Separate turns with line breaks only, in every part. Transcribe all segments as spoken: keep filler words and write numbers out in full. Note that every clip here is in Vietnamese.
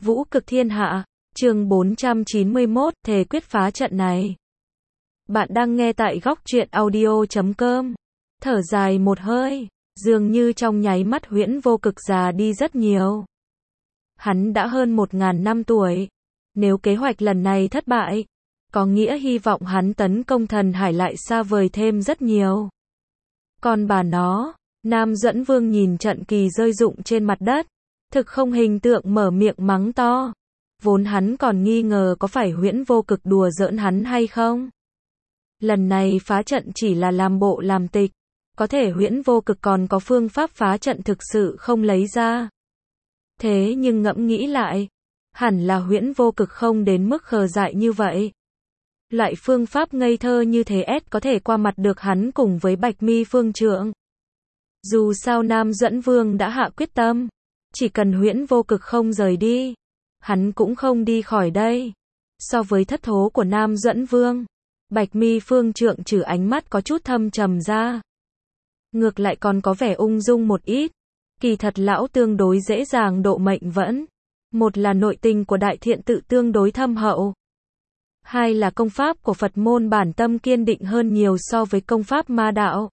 Vũ cực thiên hạ, chương bốn trăm chín mươi mốt, thề quyết phá trận này. Bạn đang nghe tại góc truyện audio chấm com. Thở dài một hơi, dường như trong nháy mắt Huyễn Vô Cực già đi rất nhiều. Hắn đã hơn một ngàn năm tuổi. Nếu kế hoạch lần này thất bại, có nghĩa hy vọng hắn tấn công thần hải lại xa vời thêm rất nhiều. Còn bà nó, Nam Duẫn Vương nhìn trận kỳ rơi rụng trên mặt đất, thực không hình tượng mở miệng mắng to. Vốn hắn còn nghi ngờ có phải Huyễn Vô Cực đùa giỡn hắn hay không. Lần này phá trận chỉ là làm bộ làm tịch, có thể Huyễn Vô Cực còn có phương pháp phá trận thực sự không lấy ra. Thế nhưng ngẫm nghĩ lại, hẳn là Huyễn Vô Cực không đến mức khờ dại như vậy. Loại phương pháp ngây thơ như thế ép có thể qua mặt được hắn cùng với Bạch Mi Phương Trượng. Dù sao Nam Duẫn Vương đã hạ quyết tâm, chỉ cần Huyễn Vô Cực không rời đi, hắn cũng không đi khỏi đây. So với thất thố của Nam Duẫn Vương, Bạch Mi Phương Trượng trừ ánh mắt có chút thâm trầm ra, ngược lại còn có vẻ ung dung một ít. Kỳ thật lão tương đối dễ dàng độ mệnh vẫn. Một là nội tình của đại thiện tự tương đối thâm hậu. Hai là công pháp của Phật môn bản tâm kiên định hơn nhiều so với công pháp ma đạo.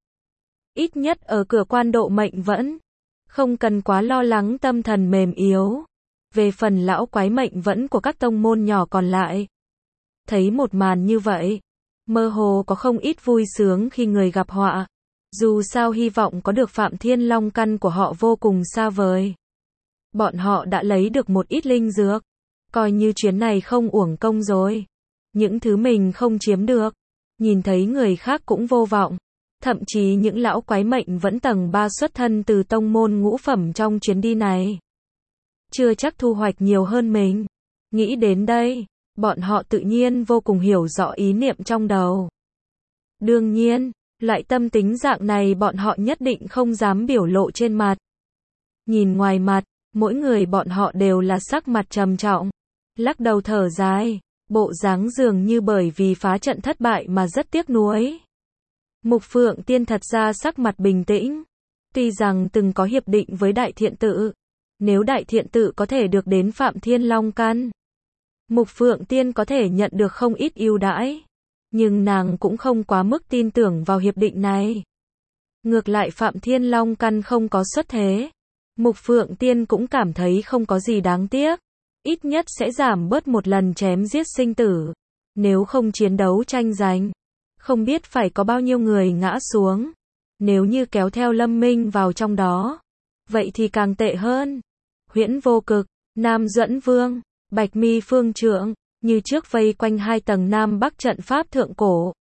Ít nhất ở cửa quan độ mệnh vẫn, không cần quá lo lắng tâm thần mềm yếu. Về phần lão quái mệnh vẫn của các tông môn nhỏ còn lại, thấy một màn như vậy, mơ hồ có không ít vui sướng khi người gặp họa. Dù sao hy vọng có được Phạm Thiên Long căn của họ vô cùng xa vời. Bọn họ đã lấy được một ít linh dược, coi như chuyến này không uổng công rồi. Những thứ mình không chiếm được, nhìn thấy người khác cũng vô vọng. Thậm chí những lão quái mệnh vẫn tầng ba xuất thân từ tông môn ngũ phẩm trong chuyến đi này, chưa chắc thu hoạch nhiều hơn mình. Nghĩ đến đây, bọn họ tự nhiên vô cùng hiểu rõ ý niệm trong đầu. Đương nhiên, loại tâm tính dạng này bọn họ nhất định không dám biểu lộ trên mặt. Nhìn ngoài mặt, mỗi người bọn họ đều là sắc mặt trầm trọng, lắc đầu thở dài, bộ dáng dường như bởi vì phá trận thất bại mà rất tiếc nuối. Mục Phượng Tiên thật ra sắc mặt bình tĩnh, tuy rằng từng có hiệp định với Đại Thiện Tự, nếu Đại Thiện Tự có thể được đến Phạm Thiên Long căn, Mục Phượng Tiên có thể nhận được không ít ưu đãi, nhưng nàng cũng không quá mức tin tưởng vào hiệp định này. Ngược lại Phạm Thiên Long căn không có xuất thế, Mục Phượng Tiên cũng cảm thấy không có gì đáng tiếc, ít nhất sẽ giảm bớt một lần chém giết sinh tử. Nếu không chiến đấu tranh giành, không biết phải có bao nhiêu người ngã xuống. Nếu như kéo theo Lâm Minh vào trong đó, vậy thì càng tệ hơn. Huyễn Vô Cực, Nam Duẫn Vương, Bạch Mi Phương Trượng, như trước vây quanh hai tầng Nam Bắc trận pháp thượng cổ.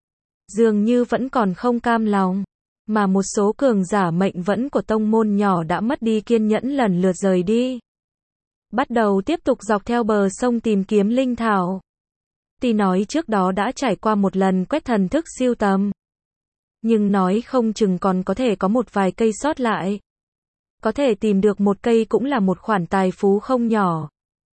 Dường như vẫn còn không cam lòng, mà một số cường giả mệnh vẫn của tông môn nhỏ đã mất đi kiên nhẫn lần lượt rời đi. Bắt đầu tiếp tục dọc theo bờ sông tìm kiếm linh thảo. Tuy nói trước đó đã trải qua một lần quét thần thức siêu tầm, nhưng nói không chừng còn có thể có một vài cây sót lại. Có thể tìm được một cây cũng là một khoản tài phú không nhỏ.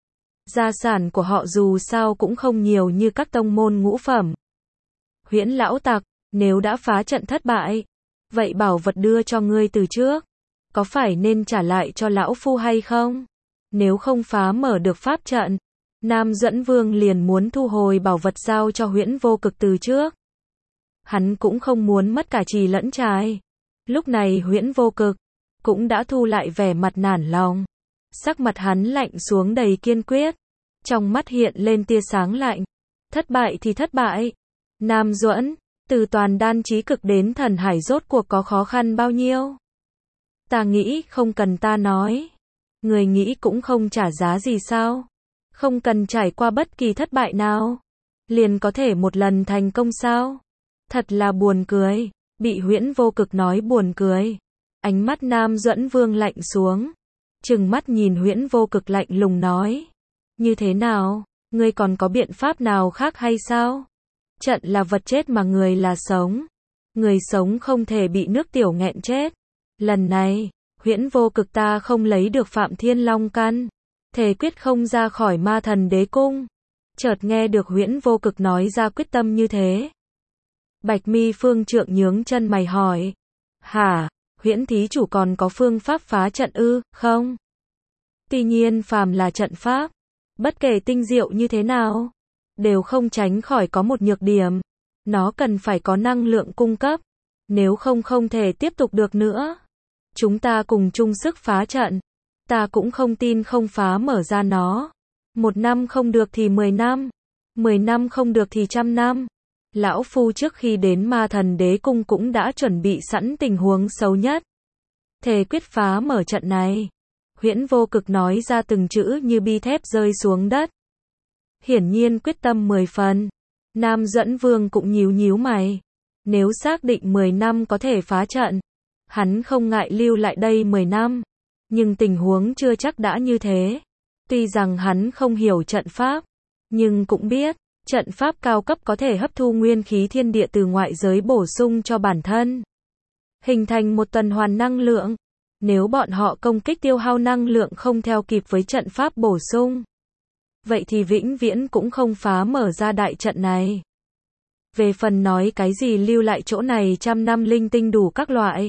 Gia sản của họ dù sao cũng không nhiều như các tông môn ngũ phẩm. Huyễn lão tặc, nếu đã phá trận thất bại, vậy bảo vật đưa cho ngươi từ trước, có phải nên trả lại cho lão phu hay không? Nếu không phá mở được pháp trận, Nam Duẫn Vương liền muốn thu hồi bảo vật giao cho Huyễn Vô Cực từ trước. Hắn cũng không muốn mất cả trì lẫn trai. Lúc này Huyễn Vô Cực cũng đã thu lại vẻ mặt nản lòng. Sắc mặt hắn lạnh xuống đầy kiên quyết, trong mắt hiện lên tia sáng lạnh. Thất bại thì thất bại. Nam Duẫn, từ toàn đan chí cực đến thần hải rốt cuộc có khó khăn bao nhiêu? Ta nghĩ không cần ta nói. Người nghĩ cũng không trả giá gì sao? Không cần trải qua bất kỳ thất bại nào, liền có thể một lần thành công sao? Thật là buồn cười. Bị Huyễn Vô Cực nói buồn cười, ánh mắt Nam Duẫn Vương lạnh xuống, trừng mắt nhìn Huyễn Vô Cực lạnh lùng nói. Như thế nào? Ngươi còn có biện pháp nào khác hay sao? Trận là vật chết mà người là sống. Người sống không thể bị nước tiểu nghẹn chết. Lần này, Huyễn Vô Cực ta không lấy được Phạm Thiên Long căn, thề quyết không ra khỏi Ma Thần Đế Cung. Chợt nghe được Huyễn Vô Cực nói ra quyết tâm như thế, Bạch Mi Phương Trượng nhướng chân mày hỏi. Hả? Huyễn thí chủ còn có phương pháp phá trận ư, không? Tuy nhiên phàm là trận pháp, bất kể tinh diệu như thế nào, đều không tránh khỏi có một nhược điểm. Nó cần phải có năng lượng cung cấp, nếu không không thể tiếp tục được nữa. Chúng ta cùng chung sức phá trận, ta cũng không tin không phá mở ra nó. Một năm không được thì mười năm, mười năm không được thì trăm năm. Lão Phu trước khi đến Ma Thần Đế Cung cũng đã chuẩn bị sẵn tình huống xấu nhất. Thề quyết phá mở trận này. Huyễn Vô Cực nói ra từng chữ như bi thép rơi xuống đất. Hiển nhiên quyết tâm mười phần. Nam Duẫn Vương cũng nhíu nhíu mày. Nếu xác định mười năm có thể phá trận, hắn không ngại lưu lại đây mười năm. Nhưng tình huống chưa chắc đã như thế. Tuy rằng hắn không hiểu trận pháp, nhưng cũng biết, trận pháp cao cấp có thể hấp thu nguyên khí thiên địa từ ngoại giới bổ sung cho bản thân. Hình thành một tuần hoàn năng lượng. Nếu bọn họ công kích tiêu hao năng lượng không theo kịp với trận pháp bổ sung, vậy thì vĩnh viễn cũng không phá mở ra đại trận này. Về phần nói cái gì lưu lại chỗ này trăm năm linh tinh đủ các loại,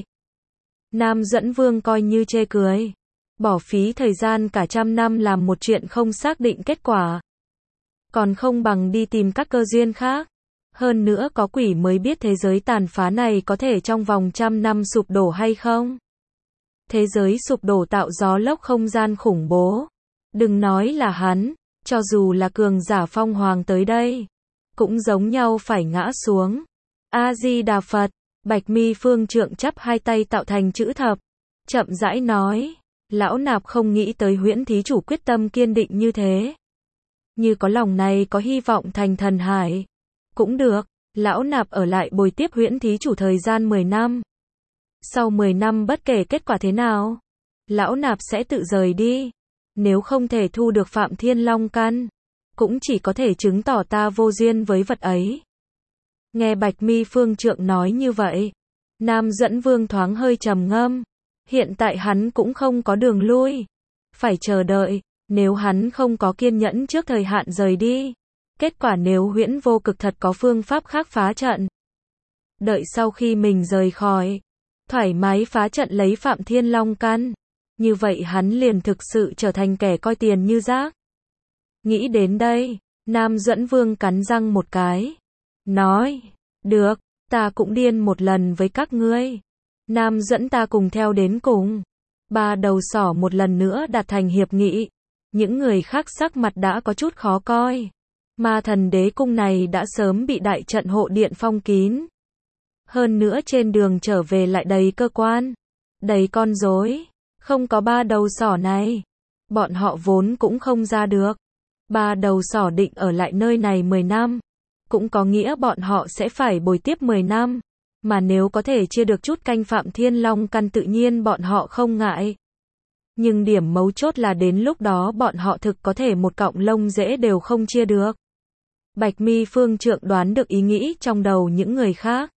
Nam Duẫn Vương coi như chê cười. Bỏ phí thời gian cả trăm năm làm một chuyện không xác định kết quả, còn không bằng đi tìm các cơ duyên khác. Hơn nữa có quỷ mới biết thế giới tàn phá này có thể trong vòng trăm năm sụp đổ hay không. Thế giới sụp đổ tạo gió lốc không gian khủng bố. Đừng nói là hắn, cho dù là cường giả phong hoàng tới đây, cũng giống nhau phải ngã xuống. A-di-đà Phật. Bạch Mi Phương Trượng chắp hai tay tạo thành chữ thập, chậm rãi nói. Lão nạp không nghĩ tới Huyễn thí chủ quyết tâm kiên định như thế. Như có lòng này có hy vọng thành thần hải. Cũng được, lão nạp ở lại bồi tiếp Huyễn thí chủ thời gian mười năm. Sau mười năm bất kể kết quả thế nào, lão nạp sẽ tự rời đi. Nếu không thể thu được Phạm Thiên Long căn, cũng chỉ có thể chứng tỏ ta vô duyên với vật ấy. Nghe Bạch Mi Phương Trượng nói như vậy, Nam Duẫn Vương thoáng hơi trầm ngâm. Hiện tại hắn cũng không có đường lui, phải chờ đợi. Nếu hắn không có kiên nhẫn trước thời hạn rời đi, kết quả nếu Huyễn Vô Cực thật có phương pháp khác phá trận, đợi sau khi mình rời khỏi, thoải mái phá trận lấy Phạm Thiên Long căn, như vậy hắn liền thực sự trở thành kẻ coi tiền như rác. Nghĩ đến đây, Nam Duẫn Vương cắn răng một cái, nói, được, ta cũng điên một lần với các ngươi. Nam Duẫn ta cùng theo đến cùng. Ba đầu sỏ một lần nữa đạt thành hiệp nghị. Những người khác sắc mặt đã có chút khó coi. Ma Thần Đế Cung này đã sớm bị đại trận hộ điện phong kín. Hơn nữa trên đường trở về lại đầy cơ quan, đầy con rối. Không có ba đầu sỏ này, bọn họ vốn cũng không ra được. Ba đầu sỏ định ở lại nơi này mười năm, cũng có nghĩa bọn họ sẽ phải bồi tiếp mười năm. Mà nếu có thể chia được chút canh Phạm Thiên Long căn tự nhiên bọn họ không ngại. Nhưng điểm mấu chốt là đến lúc đó bọn họ thực có thể một cọng lông rễ đều không chia được. Bạch Mi Phương Trượng đoán được ý nghĩ trong đầu những người khác.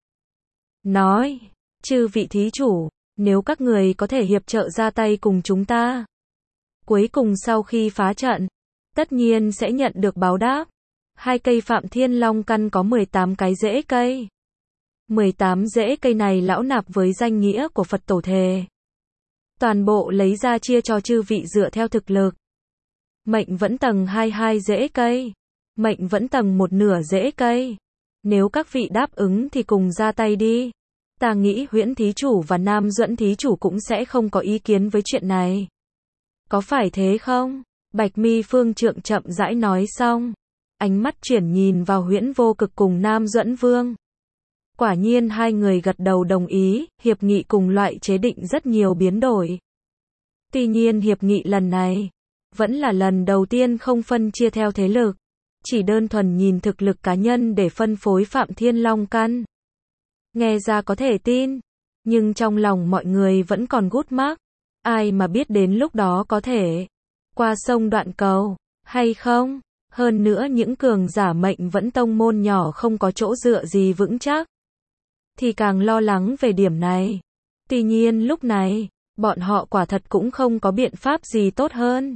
Nói, chư vị thí chủ, nếu các người có thể hiệp trợ ra tay cùng chúng ta, cuối cùng sau khi phá trận, tất nhiên sẽ nhận được báo đáp. Hai cây Phạm Thiên Long căn có mười tám cái rễ cây. mười tám rễ cây này lão nạp với danh nghĩa của Phật tổ thề, toàn bộ lấy ra chia cho chư vị dựa theo thực lực. Mệnh vẫn tầng hai hai rễ cây, mệnh vẫn tầng một nửa rễ cây. Nếu các vị đáp ứng thì cùng ra tay đi. Ta nghĩ Huyễn thí chủ và Nam Duẫn thí chủ cũng sẽ không có ý kiến với chuyện này. Có phải thế không? Bạch Mi Phương Trượng chậm rãi nói xong, ánh mắt chuyển nhìn vào Huyễn Vô Cực cùng Nam Duẫn Vương. Quả nhiên hai người gật đầu đồng ý, hiệp nghị cùng loại chế định rất nhiều biến đổi. Tuy nhiên hiệp nghị lần này, vẫn là lần đầu tiên không phân chia theo thế lực, chỉ đơn thuần nhìn thực lực cá nhân để phân phối Phạm Thiên Long căn. Nghe ra có thể tin, nhưng trong lòng mọi người vẫn còn gút mắc, ai mà biết đến lúc đó có thể qua sông đoạn cầu, hay không? Hơn nữa những cường giả mệnh vẫn tông môn nhỏ không có chỗ dựa gì vững chắc, thì càng lo lắng về điểm này. Tuy nhiên lúc này, bọn họ quả thật cũng không có biện pháp gì tốt hơn.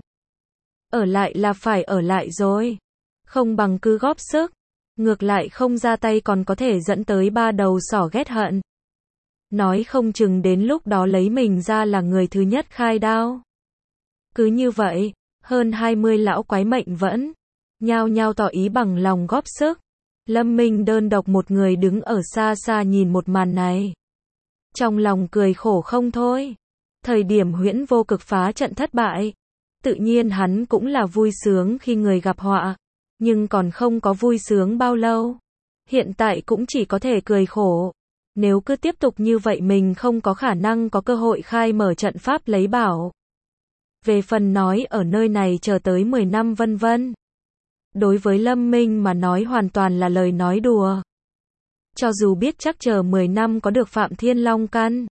Ở lại là phải ở lại rồi. Không bằng cứ góp sức. Ngược lại không ra tay còn có thể dẫn tới ba đầu sỏ ghét hận. Nói không chừng đến lúc đó lấy mình ra là người thứ nhất khai đao. Cứ như vậy, hơn hai mươi lão quái mệnh vẫn nhao nhao tỏ ý bằng lòng góp sức. Lâm Minh đơn độc một người đứng ở xa xa nhìn một màn này. Trong lòng cười khổ không thôi. Thời điểm Huyễn Vô Cực phá trận thất bại, tự nhiên hắn cũng là vui sướng khi người gặp họa, nhưng còn không có vui sướng bao lâu. Hiện tại cũng chỉ có thể cười khổ. Nếu cứ tiếp tục như vậy mình không có khả năng có cơ hội khai mở trận pháp lấy bảo. Về phần nói ở nơi này chờ tới mười năm vân vân. Đối với Lâm Minh mà nói hoàn toàn là lời nói đùa. Cho dù biết chắc chờ mười năm có được Phạm Thiên Long Căn,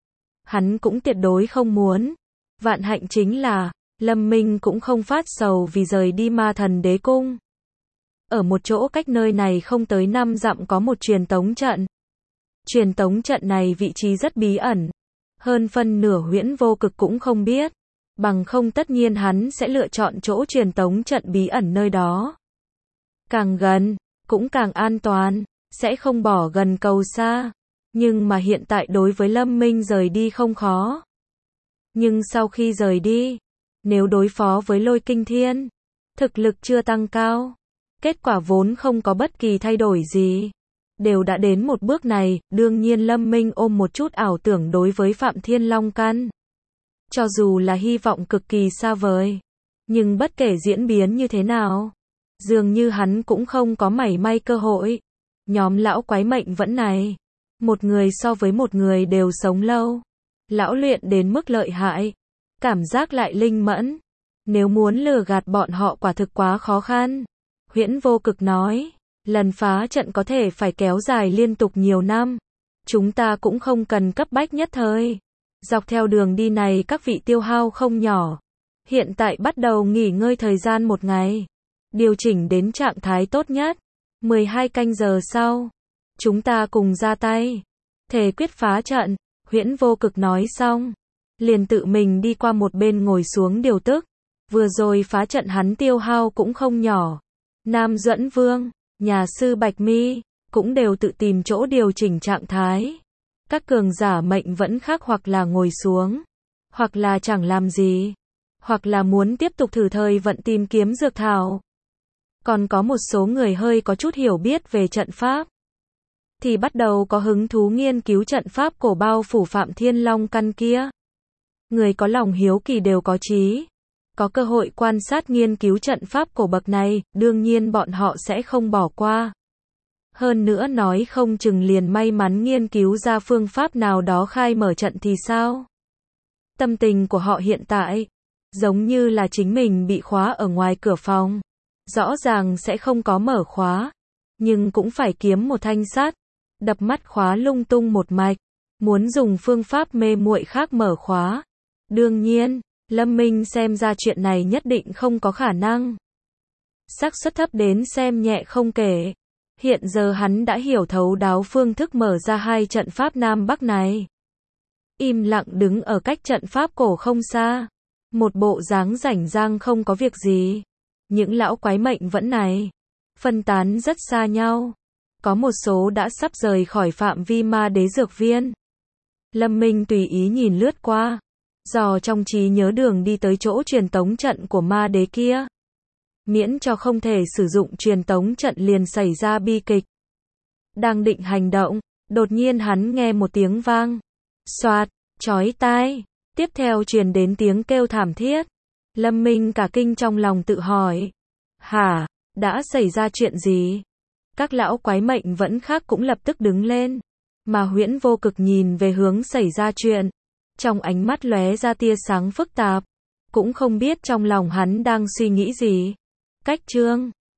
hắn cũng tuyệt đối không muốn. Vạn hạnh chính là, Lâm Minh cũng không phát sầu vì rời đi Ma Thần Đế Cung. Ở một chỗ cách nơi này không tới năm dặm có một truyền tống trận. Truyền tống trận này vị trí rất bí ẩn. Hơn phân nửa Huyễn Vô Cực cũng không biết. Bằng không tất nhiên hắn sẽ lựa chọn chỗ truyền tống trận bí ẩn nơi đó. Càng gần, cũng càng an toàn, sẽ không bỏ gần cầu xa. Nhưng mà hiện tại đối với Lâm Minh rời đi không khó. Nhưng sau khi rời đi, nếu đối phó với Lôi Kinh Thiên, thực lực chưa tăng cao, kết quả vốn không có bất kỳ thay đổi gì. Đều đã đến một bước này, đương nhiên Lâm Minh ôm một chút ảo tưởng đối với Phạm Thiên Long Căn. Cho dù là hy vọng cực kỳ xa vời, nhưng bất kể diễn biến như thế nào, dường như hắn cũng không có mảy may cơ hội. Nhóm lão quái mệnh vẫn này, một người so với một người đều sống lâu. Lão luyện đến mức lợi hại, cảm giác lại linh mẫn. Nếu muốn lừa gạt bọn họ quả thực quá khó khăn. Huyễn Vô Cực nói, lần phá trận có thể phải kéo dài liên tục nhiều năm. Chúng ta cũng không cần cấp bách nhất thời. Dọc theo đường đi này các vị tiêu hao không nhỏ. Hiện tại bắt đầu nghỉ ngơi thời gian một ngày. Điều chỉnh đến trạng thái tốt nhất. mười hai canh giờ sau, chúng ta cùng ra tay. Thề quyết phá trận. Huyễn Vô Cực nói xong, liền tự mình đi qua một bên ngồi xuống điều tức. Vừa rồi phá trận hắn tiêu hao cũng không nhỏ. Nam Duẫn Vương, nhà sư Bạch Mi, cũng đều tự tìm chỗ điều chỉnh trạng thái. Các cường giả mệnh vẫn khác hoặc là ngồi xuống, hoặc là chẳng làm gì, hoặc là muốn tiếp tục thử thời vận tìm kiếm dược thảo. Còn có một số người hơi có chút hiểu biết về trận pháp, thì bắt đầu có hứng thú nghiên cứu trận pháp cổ bao phủ Phạm Thiên Long Căn kia. Người có lòng hiếu kỳ đều có trí, có cơ hội quan sát nghiên cứu trận pháp cổ bậc này, đương nhiên bọn họ sẽ không bỏ qua. Hơn nữa nói không chừng liền may mắn nghiên cứu ra phương pháp nào đó khai mở trận thì sao? Tâm tình của họ hiện tại, giống như là chính mình bị khóa ở ngoài cửa phòng. Rõ ràng sẽ không có mở khóa, nhưng cũng phải kiếm một thanh sắt, đập mắt khóa lung tung một mạch, muốn dùng phương pháp mê muội khác mở khóa. Đương nhiên, Lâm Minh xem ra chuyện này nhất định không có khả năng. Xác suất thấp đến xem nhẹ không kể. Hiện giờ hắn đã hiểu thấu đáo phương thức mở ra hai trận pháp Nam Bắc này. Im lặng đứng ở cách trận pháp cổ không xa. Một bộ dáng rảnh rang không có việc gì. Những lão quái mệnh vẫn này, phân tán rất xa nhau. Có một số đã sắp rời khỏi phạm vi ma đế dược viên. Lâm Minh tùy ý nhìn lướt qua, dò trong trí nhớ đường đi tới chỗ truyền tống trận của ma đế kia. Miễn cho không thể sử dụng truyền tống trận liền xảy ra bi kịch. Đang định hành động, đột nhiên hắn nghe một tiếng vang. Xoạt, chói tai, tiếp theo truyền đến tiếng kêu thảm thiết. Lâm Minh cả kinh trong lòng tự hỏi. Hả, đã xảy ra chuyện gì? Các lão quái mệnh vẫn khác cũng lập tức đứng lên. Mà Huyễn Vô Cực nhìn về hướng xảy ra chuyện. Trong ánh mắt lóe ra tia sáng phức tạp. Cũng không biết trong lòng hắn đang suy nghĩ gì. Cách chương